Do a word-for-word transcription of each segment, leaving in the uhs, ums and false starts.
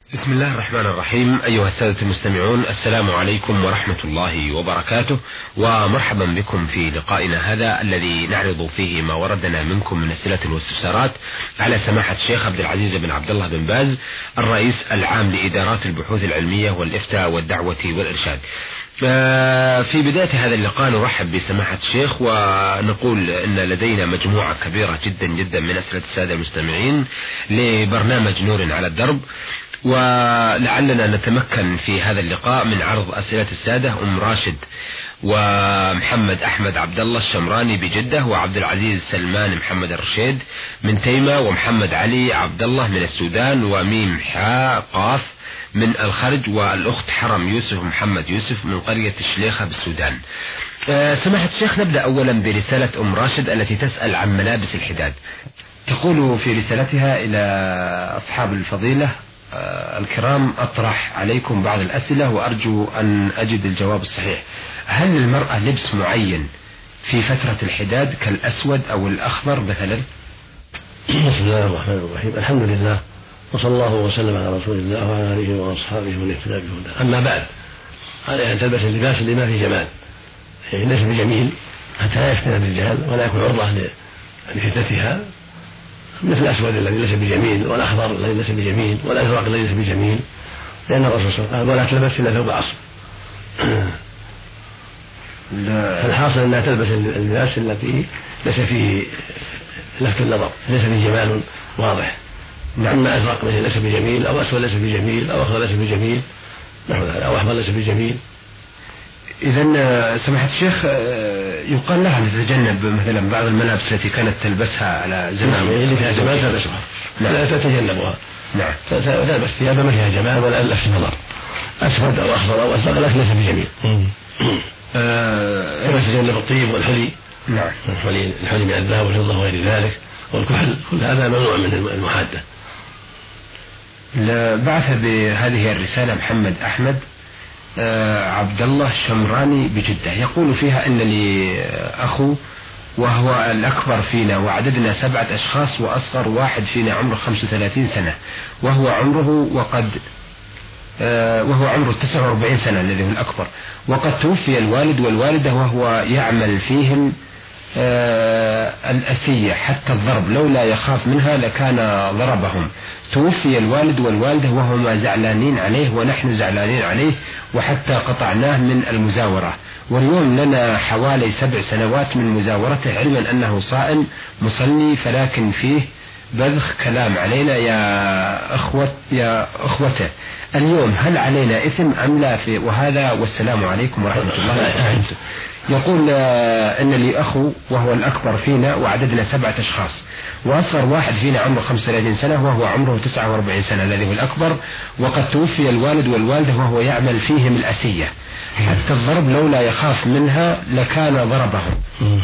بسم الله الرحمن الرحيم. أيها السادة المستمعون، السلام عليكم ورحمة الله وبركاته، ومرحبا بكم في لقائنا هذا الذي نعرض فيه ما وردنا منكم من أسئلة واستفسارات على سماحة الشيخ عبد العزيز بن عبد الله بن باز، الرئيس العام لإدارات البحوث العلمية والإفتاء والدعوة والإرشاد. في بداية هذا اللقاء نرحب بسماحة الشيخ ونقول أن لدينا مجموعة كبيرة جدا جدا من أسئلة السادة المستمعين لبرنامج نور على الدرب، ولعلنا نتمكن في هذا اللقاء من عرض أسئلة السادة أم راشد ومحمد أحمد عبد الله الشمراني بجدة، وعبد العزيز سلمان محمد الرشيد من تيمة، ومحمد علي عبد الله من السودان، وميم حاء قاف من الخرج، والأخت حرم يوسف محمد يوسف من قرية الشليخة بالسودان. أه سماحة الشيخ، نبدأ أولا برسالة أم راشد التي تسأل عن ملابس الحداد. تقول في رسالتها إلى أصحاب الفضيلة أه الكرام: أطرح عليكم بعض الأسئلة وأرجو أن أجد الجواب الصحيح. هل للمرأة لبس معين في فترة الحداد كالأسود أو الأخضر مثلا؟ بسم الله الرحمن الرحيم. الحمد لله، وصلى الله وسلم على رسول الله وعلى آله وأصحابه ومن اهتدى بهداه. أما بعد، عليها أن تلبس اللباس لما فيه جمال، يعني ليس بجميل حتى لا يفتن الرجال ولا يكون عرضة لفتنتها، مثل الأسود الذي ليس بجميل، والأخضر الذي ليس بجميل، والأزرق الذي ليس بجميل، لأن الرسول صلى الله عليه وسلم قال: ولا تلبس إلا ثوب عصر. فالحاصل أنها تلبس اللباس التي ليس فيه لفت النظر، ليس فيه جمال واضح. أما أزرق ليس بجميل، أو أسود ليس بجميل، أو أخضر ليس بجميل، أو أحمر ليس بجميل. إذن سماحة الشيخ يقال لها تتجنب مثلا بعض الملابس التي كانت تلبسها على زمان اللي فيها جمال تلبسها، لا تتجنبها. نعم، تلبس ثيابا ما فيها جمال ولا لفت نظر، أسود أو أخضر أو أزرق لكن ليس بجميل. كما تتجنب الطيب والحلي. نعم، الحلي من الذهب والفضة وغير ذلك، والكحل، كل هذا ممنوع من المحادة. بعث بهذه الرسالة محمد أحمد عبد الله الشمراني بجدة، يقول فيها: إن لي أخو وهو الأكبر فينا، وعددنا سبعة أشخاص، وأصغر واحد فينا عمره خمسة وثلاثين سنة، وهو عمره وقد وهو عمره تسعة وأربعين سنة الذي هو الأكبر، وقد توفي الوالد والوالدة وهو يعمل فيهم الأسية حتى الضرب، لولا يخاف منها لكان ضربهم. توفي الوالد والوالدة وهما زعلانين عليه ونحن زعلانين عليه، وحتى قطعناه من المزاورة، واليوم لنا حوالي سبع سنوات من مزاورته، علما أنه صائم مصلي، فلكن فيه بذخ كلام علينا يا أخوة يا أخوته. اليوم هل علينا إثم أم لا؟ في وهذا والسلام عليكم ورحمة الله وبركاته. يقول: إن لي أخو وهو الأكبر فينا، وعددنا سبعة أشخاص، وأصغر واحد فينا عمره خمسة وثلاثين سنة، وهو عمره تسعة وأربعين سنة الذي هو الأكبر، وقد توفي الوالد والوالدة وهو يعمل فيهم الأسية حتى الضرب، لولا يخاف منها لكان ضربهم.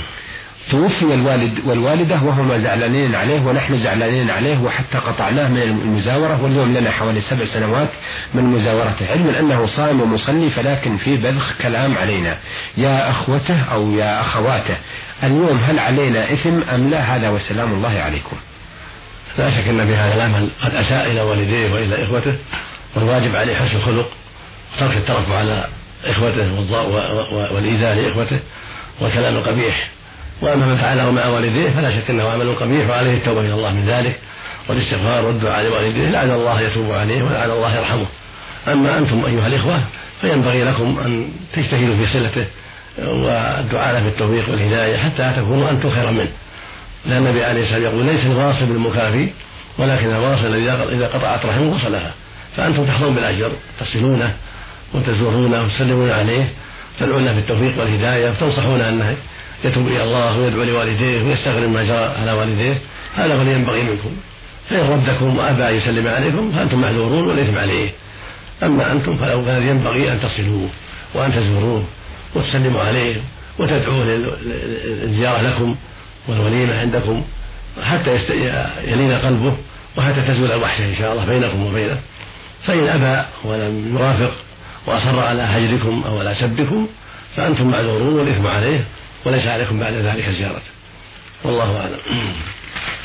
توفي الوالد والوالدة وهما زعلانين عليه ونحن زعلانين عليه، وحتى قطعناه من المزاورة، واليوم لنا حوالي سبع سنوات من مزاورته، علما أنه صائم ومصلي، فلكن في بذخ كلام علينا يا أخوته أو يا أخواته. اليوم هل علينا إثم أم لا؟ هذا وسلام الله عليكم. لا شك أن بهذا العمل قد أساء إلى والديه وإلى إخوته، والواجب عليه حسن الخلق وترك الترفع على إخوته والإيذاء لإخوته والكلام القبيح. وأما من فعله مع والديه فلا شك أنه عمل قبيح، وعليه التوبة إلى الله من ذلك والاستغفار والدعاء لوالديه، لعل الله يتوب عليه ولعل الله يرحمه. أما أنتم أيها الإخوة فينبغي لكم أن تجتهدوا في صلته والدعاء له بالتوفيق والهداية حتى تكونوا أنتم خيرا منه، لأن النبي عليه الصلاة والسلام يقول: ليس الواصل بالمكافي، ولكن الواصل الذي إذا قطعت رحمه وصلها. فأنتم تحظون بالأجر، تصلونه وتزورونه وتسلمون عليه، تدعون له بالتوفيق والهداية، وتنصحونه أنه يتوب إلى الله ويدعو لوالديه ويستغفر ما جرى على والديه. هذا هو الذي ينبغي منكم. فإن ردكم وأبى أن يسلم عليكم فأنتم معذورون والإثم عليه. أما أنتم فالذي ينبغي أن تصلوه وأن تزوروه وتسلموا عليه وتدعوه للزيارة لكم والوليمة عندكم حتى يلين قلبه، وحتى تزول الوحشة إن شاء الله بينكم وبينه. فإن أبى ولم يوافق وأصر على هجركم أو على سبكم فأنتم معذورون والإثم عليه، وليس عليكم بعد ذلك زيارته. والله أعلم.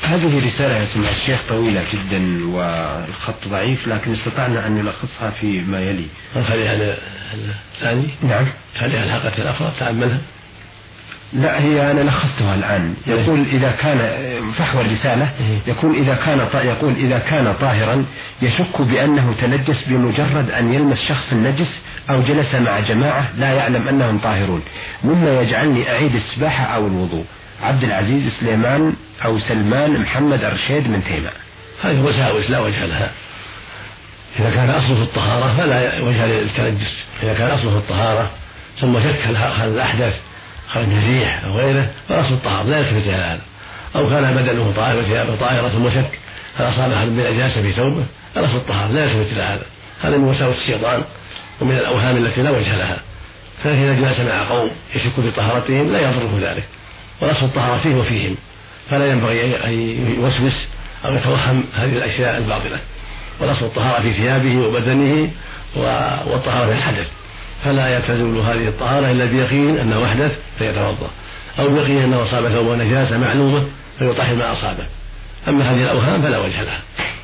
هذه رسالة يا سماحة الشيخ طويلة جدا والخط ضعيف، لكن استطعنا أن نلخصها في ما يلي. نخليها الثاني. نعم. خليها الحلقة الأخرى تأملها. لا، هي أنا لخصتها الآن. يقول إذا كان فحوى الرسالة يقول إذا كان يقول إذا كان طاهرا يشك بأنه تنجس بمجرد أن يلمس شخص النجس أو جلس مع جماعة لا يعلم أنهم طاهرون، مما يجعلني أعيد السباحة أو الوضوء. عبد العزيز سليمان أو سلمان محمد الرشيد من تيمة. هذه وساوس لا وجه لها. إذا كان أصله الطهارة فلا وجه للتنجس. إذا كان أصله الطهارة ثم شك هل الأحدث خرج ريح أو غيره فأصل الطهارة لا يلتفت إلى هذا. أو كان بدنه طاهر وثيابه طاهرة ثم شك هل أصاب أحد بالنجاسة في ثوبه فأصل الطهارة لا يلتفت إلى هذا. هذا من وساوس الشيطان ومن الأوهام التي لا وجه لها. فإذا جلس مع قوم يشك في طهارتهم لا يضره ذلك، وأصل الطهارة فيه وفيهم، فلا ينبغي أن يوسوس أو يتوهم هذه الأشياء الباطلة. والأصل الطهارة في ثيابه وبدنه والطهارة في الحدث، فلا يتزول هذه الطهارة إلا بيقين أنه أحدث فيتوضأ، أو بيقين أنه أصاب ثوبه نجاسة معلومة فيطهر ما أصابه. أما هذه الأوهام فلا وجه لها.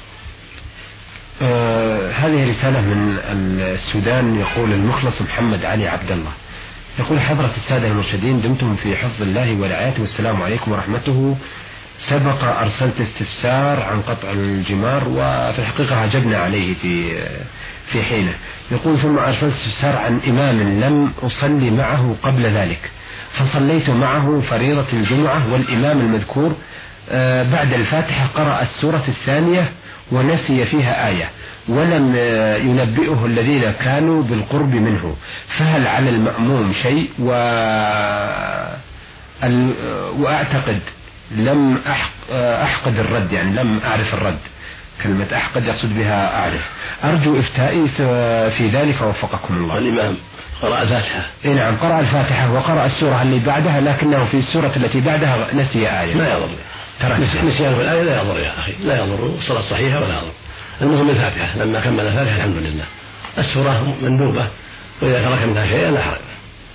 آه هذه رسالة من السودان. يقول المخلص محمد علي عبد الله، يقول حضرة السادة المرشدين دمتم في حفظ الله ورعايته والسلام عليكم ورحمته. سبق أرسلت استفسار عن قطع الجمار وفي الحقيقة عجبنا عليه في في حينه. يقول ثم أرسلت استفسار عن إمام لم أصلي معه قبل ذلك، فصليت معه فريضة الجمعة والإمام المذكور بعد الفاتحة قرأ السورة الثانية ونسي فيها آية ولم ينبئه الذين كانوا بالقرب منه، فهل على المأموم شيء؟ و... وأعتقد لم أحقد الرد، يعني لم أعرف الرد. كلمة أحقد يقصد بها أعرف. أرجو إفتائي في ذلك ووفقكم الله. الإمام قرأ الفاتحة. إيه نعم، قرأ الفاتحة وقرأ السورة اللي بعدها، لكنه في السورة التي بعدها نسي آية. ما يضر نسيان في الآية لا يضر يا أخي، لا يضر، الصلاة صحيحة ولا يضر. المهم الفاتحة، لما كمل الفاتحة الحمد لله. السورة مندوبة وإذا ترك منها شيئا لا حرج.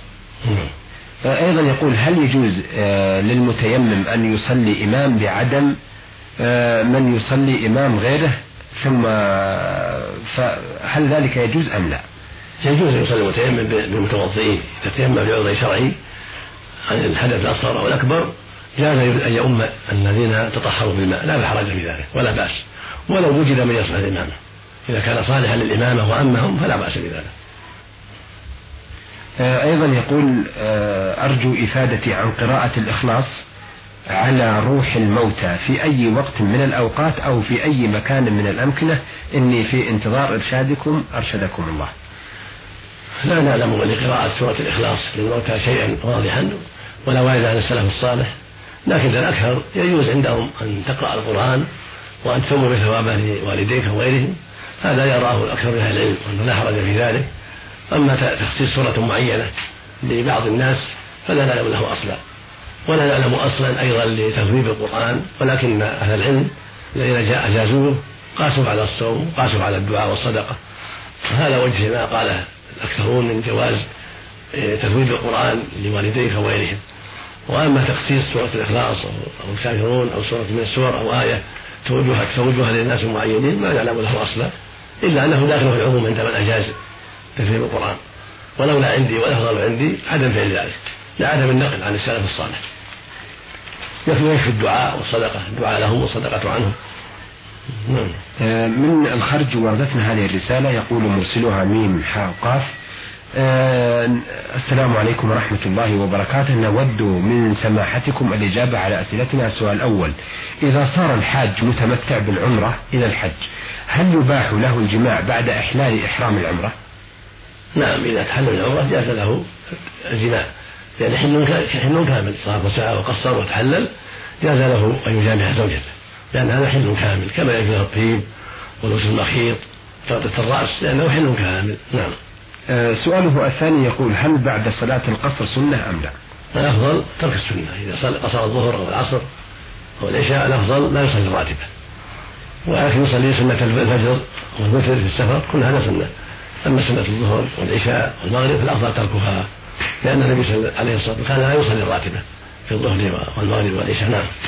أيضا يقول هل يجوز للمتيمم أن يصلي إمام بعدم من يصلي إمام غيره، ثم فهل ذلك يجوز أم لا؟ يجوز أن يصلي المتيمم بالمتوضئين. إذا تيمم بعذر شرعي عن الحدث الأصغر أو الأكبر جاز أن يؤم الذين تطهروا بالماء، لا بحرج في ذلك ولا بأس، ولو وجد من يصلح الإمامة. إذا كان صالحا للإمامة وأمهم فلا بأس بذلك. أيضا يقول أرجو إفادتي عن قراءة الإخلاص على روح الموتى في أي وقت من الأوقات أو في أي مكان من الأمكنة، إني في انتظار إرشادكم أرشدكم الله. لا نعلم لقراءة سورة الإخلاص للموتى شيئا واضحا ولا وارد عن السلف الصالح، لكن الأكثر يجوز عندهم أن تقرأ القرآن وأن تسوي ثوابه لوالديك وغيرهم، هذا يراه الأكثر من أهل العلم وأنه لا حرج في ذلك. أما تخصيص سورة معينة لبعض الناس فلا نعلم له أصلا، ولا نعلم أصلا أيضا لتثويب القرآن، ولكن أهل العلم الذين جاء أجازوه قاسوا على الصوم قاسوا على الدعاء والصدقة. هذا وجه ما قاله الأكثرون من جواز تثويب القرآن لوالديك وغيرهم. وأما تخصيص سورة الإخلاص أو الكافرون أو سورة من السور أو آية توجهها توجهها للناس المعينين ما نعلم له أصلا، إلا أنه داخل في العموم عند من أجاز تثويب القرآن، ولولا عندي والأفضل عندي عدم فعل ذلك لعدم النقل عن السلف الصالح. يكفي الدعاء والصدقة، الدعاء لهم والصدقة عنهم. من الخرج وردتنا هذه الرسالة. يقول مرسلها ميم حاء قاف السلام عليكم ورحمة الله وبركاته، نود من سماحتكم الإجابة على أسئلتنا. السؤال الأول: إذا صار الحاج متمتع بالعمرة إلى الحج هل يباح له الجماع بعد إحلال إحرام العمرة؟ نعم، إذا تحلل العمرة جاز له الجماع، يعني حل كامل، صار وسعى وقصر وتحلل جاز له أن يجامع زوجته، لأن هذا حل كامل كما يجوز الطيب ولبس المخيط وتغطية الرأس لأنه حل كامل. نعم. أه سؤاله الثاني يقول: هل بعد صلاة القصر سنة أم لا؟ الأفضل ترك السنة، إذا قصر الظهر أو العصر أو العشاء الأفضل لا يصلي الراتبة، ولكن يصلي سنة الفجر والوتر في السفر كل هذا سنة. أما سنة الظهر والعشاء والمغرب فالأفضل تركها، لأن النبي صلى الله عليه وسلم كان لا يصلي الراتبة في الظهر والمغرب والعشاء. نعم.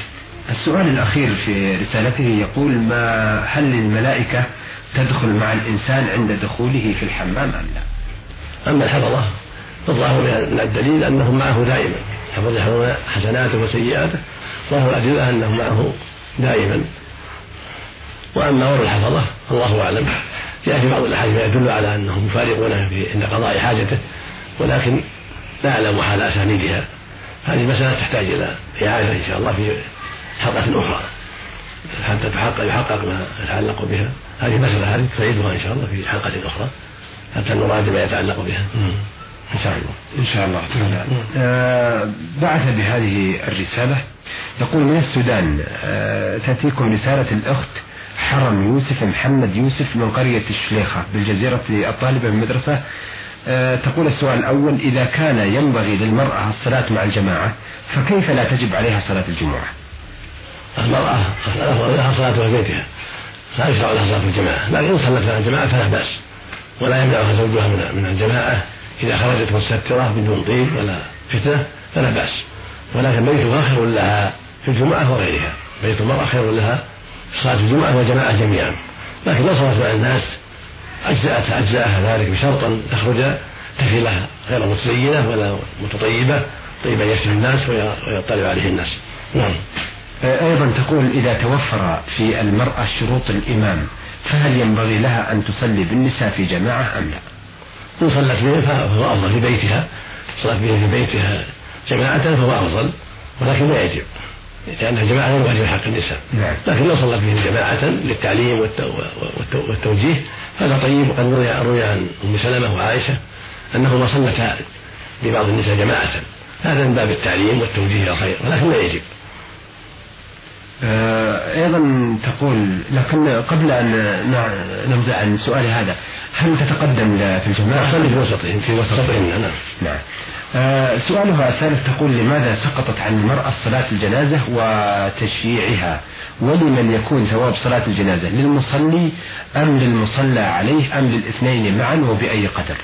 السؤال الأخير في رسالته يقول: ما هل الملائكة تدخل مع الإنسان عند دخوله في الحمام أم لا؟ أما الحفظة فالظاهر من الدليل أنهم معه دائما، يحفظون حسناته وسيئاته، ظاهر الأدلة أنهم معه دائما. وأما غير الحفظة الله أعلم، يأتي بعض الأحاديث يدل على أنهم يفارقونه عند قضاء حاجته، ولكن لا أعلم حال أسانيدها. هذه مسألة تحتاج إلى إعادة إن شاء الله في حلقة أخرى حتى تحقق يحقق ما يتعلق بها. هذه مسألة هذه تعيدها إن شاء الله في حلقة أخرى حتى نراجع ما يتعلق بها إن شاء الله. إن شاء الله تعالى. آه بعث بهذه الرسالة يقول: من السودان آه تأتيكم رسالة الأخت حرم يوسف محمد يوسف من قرية الشليخة بالجزيرة الطالبة بالمدرسة. أه تقول: السؤال الأول: إذا كان ينبغي للمرأة الصلاة مع الجماعة فكيف لا تجب عليها صلاة الجمعة؟ المرأة لها صلاة في بيتها، لا يشرع لها صلاة الجماعة، لكن إن صلت مع الجماعة فلا بأس، ولا يمنعها زوجها من الجماعة إذا خرجت مستترة بدون طيب ولا فتنة فلا بأس، ولكن بيتها خير لها في الجمعة وغيرها. بيت المرأة خير لها صلاة الجمعة والجماعة جميعا، لكن لو صلت مع الناس أجزأتها أجزاءها ذلك بشرط أن تخرج تفلها غير متزينة ولا متطيبة، طيبا يكفي الناس ويطلع عليه الناس. نعم. أيضا تقول: إذا توفر في المرأة شروط الإمام فهل ينبغي لها أن تصلي بالنساء في جماعة أم لا؟ إن صلت بهم فهو أفضل في بيتها، صلت بهم في بيتها جماعة فهو أفضل، ولكن لا يجب، لأن الجماعة غير واجب حق النساء. نعم. لكن لو صلت بهم جماعة للتعليم والتوجيه هذا طيب. وقد روي عن أم سلمة وعائشة أنهما صلتا ببعض النساء جماعة، هذا من باب التعليم والتوجيه إلى الخير، ولكن لا يجب. أيضا تقول: لكن قبل أن ننزع عن سؤال هذا، هل تتقدم في الجماعة؟ صلي في وسطهم في وسطهم. نعم. نعم. آه سؤالها الثالث تقول: لماذا سقطت عن المرأة صلاة الجنازة وتشييعها؟ ولمن يكون ثواب صلاة الجنازة، للمصلي أم للمصلى عليه أم للاثنين معا وبأي قدر؟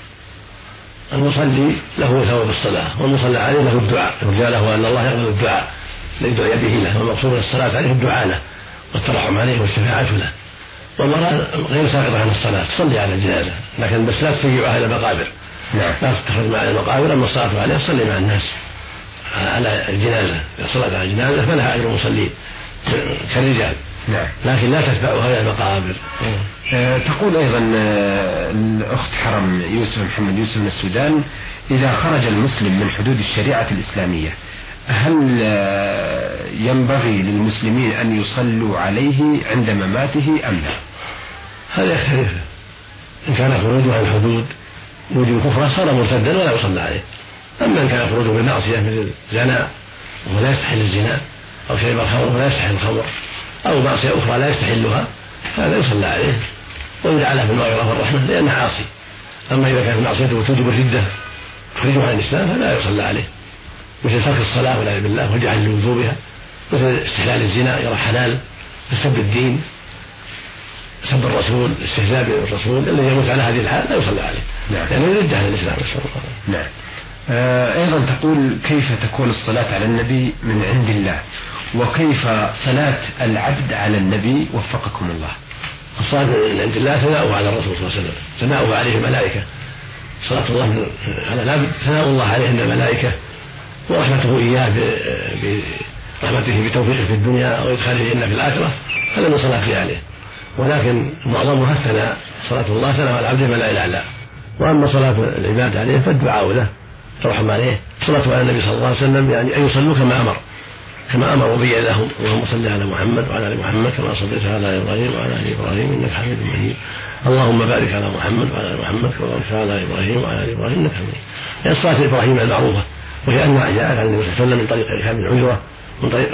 المصلي له ثواب الصلاة، والمصلى عليه له الدعاء، يرجى له أن الله يقبل الدعاء الذي به له، والمقصود الصلاة عليه الدعاء له والترحم عليه والشفاعة له. والمرأة غير ساقطة عن الصلاة، تصلي على الجنازة لكن بس لا تشيعها إلى المقابر. نعم. لا تخرج مع المقابر، أما الصلاة عليها تصلي مع الناس على الجنازة، الصلاة على الجنازة فلها أجر المصلين كالرجال. نعم. لكن لا تتبعها إلى المقابر. أه تقول أيضا أه الأخت حرم يوسف محمد يوسف من السودان: إذا خرج المسلم من حدود الشريعة الإسلامية هل أه ينبغي للمسلمين أن يصلوا عليه عند مماته أم لا؟ هذا يختلف. إن كان خروجه عن الحدود وجود كفره صار مرتدا ولا يصلى عليه. أما إن كان خروجه بالمعصية مثل زنا وهو لا يستحل الزنا، أو شرب الخمر ولا يستحل الخمر، أو معصية أخرى لا يستحلها، هذا يصلى عليه ويدعى له بالمغفرة والرحمة لأنه عاصي. أما إذا كانت معصيته توجب الردة تخرجه عن الإسلام فلا يصلى عليه، مثل ترك الصلاة والعياذ بالله وجعل لوجوبها، مثل استحلال الزنا يرى حلال، سب الدين، سب الرسول، استهزاء بالرسول، الذي يموت على هذه الحال لا يصلى عليه. نعم. يعني يرد عن الإسلام. نعم. آه أيضا تقول: كيف تكون الصلاة على النبي من عند الله، وكيف صلاة العبد على النبي وفقكم الله؟ الصلاة من عند الله ثناؤه على الرسول صلى الله عليه وسلم، ثناؤه عليه الملائكة. صلاة الله على العبد ثناء الله عليه عند الملائكة، ورحمته إياه برحمته بتوفيقه في الدنيا وإدخاله الجنة في الآخرة، هذا من صلاته عليه. ولكن معظمها الثناء، صلاة الله ثناء على العبد الملائكة الأعلى. وأما صلاة العباد عليه فالدعاء له ترحم عليه. صلاة على النبي صلى الله عليه وسلم يعني أن يصلوا كما أمر كما أمر وبين لهم: اللهم صل على محمد وعلى آل محمد كما صليت على إبراهيم وعلى آل إبراهيم إنك حميد مجيد، اللهم بارك على محمد وعلى آل محمد كما باركت على إبراهيم وعلى آل إبراهيم إنك حميد. هي صلاة إبراهيم المعروفة، وهي أنواع جاءت عن النبي صلى الله عليه وسلم من طريق كعب بن عجرة، من طريق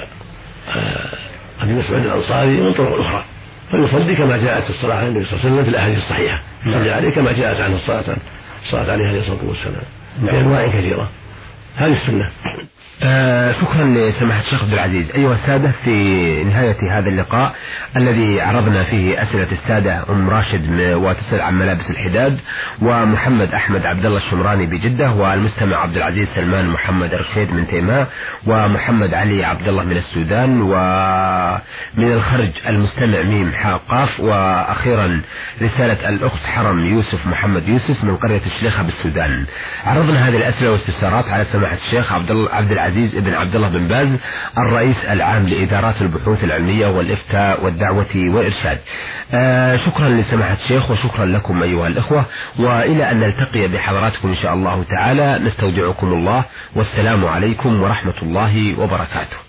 أبي مسعود الأنصاري، ومن طرق أخرى، فيصلي كما جاءت الصلاة على النبي صلى الله عليه وسلم في الأحاديث الصحيحة، يصلي عليه كما جاءت عنه الصلاة الصلاة عليه عليه الصلاة والسلام في أنواع كثيرة. هذه السنة. آه شكرا لسماحة الشيخ عبد العزيز. أيها السادة، في نهاية هذا اللقاء الذي عرضنا فيه أسئلة السادة أم راشد وتسأل عن ملابس الحداد، ومحمد أحمد عبد الله الشمراني بجدة، والمستمع عبد العزيز سلمان محمد الرشيد من تيماء، ومحمد علي عبد الله من السودان، ومن الخرج المستمع ميم حاء قاف، وأخيرا رسالة الأخت حرم يوسف محمد يوسف من قرية الشليخة بالسودان. عرضنا هذه الأسئلة والاستفسارات على سماحة الشيخ عبد عبد العزيز ابن عبد الله بن باز، الرئيس العام لإدارات البحوث العلمية والإفتاء والدعوة والإرشاد. آه شكرا لسماحة الشيخ، وشكرا لكم أيها الإخوة، وإلى أن نلتقي بحضراتكم إن شاء الله تعالى نستودعكم الله، والسلام عليكم ورحمة الله وبركاته.